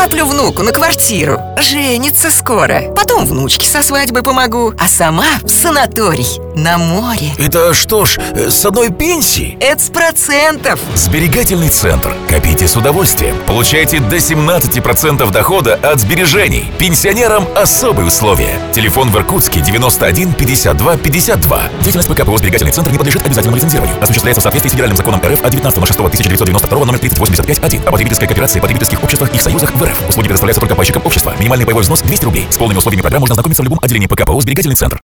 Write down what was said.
Накоплю внуку на квартиру. Женится скоро. Потом внучке со свадьбой помогу. А сама в санаторий на море. Это что ж, с одной пенсии? Это с процентов. Сберегательный центр. Копите с удовольствием. Получайте до 17% дохода от сбережений. Пенсионерам особые условия. Телефон в Иркутске 91 52 52. Деятельность ПКПО «Сберегательный центр» не подлежит обязательному лицензированию. Осуществляется в соответствии с федеральным законом РФ от 19.06.1992 номер 3085-1 о потребительской кооперации, потребительских обществах и их союзах в РФ. Услуги предоставляются только пайщикам общества. Минимальный боевой взнос 200 рублей. С полными условиями программы можно ознакомиться в любом отделении ПКПО «Сберегательный центр».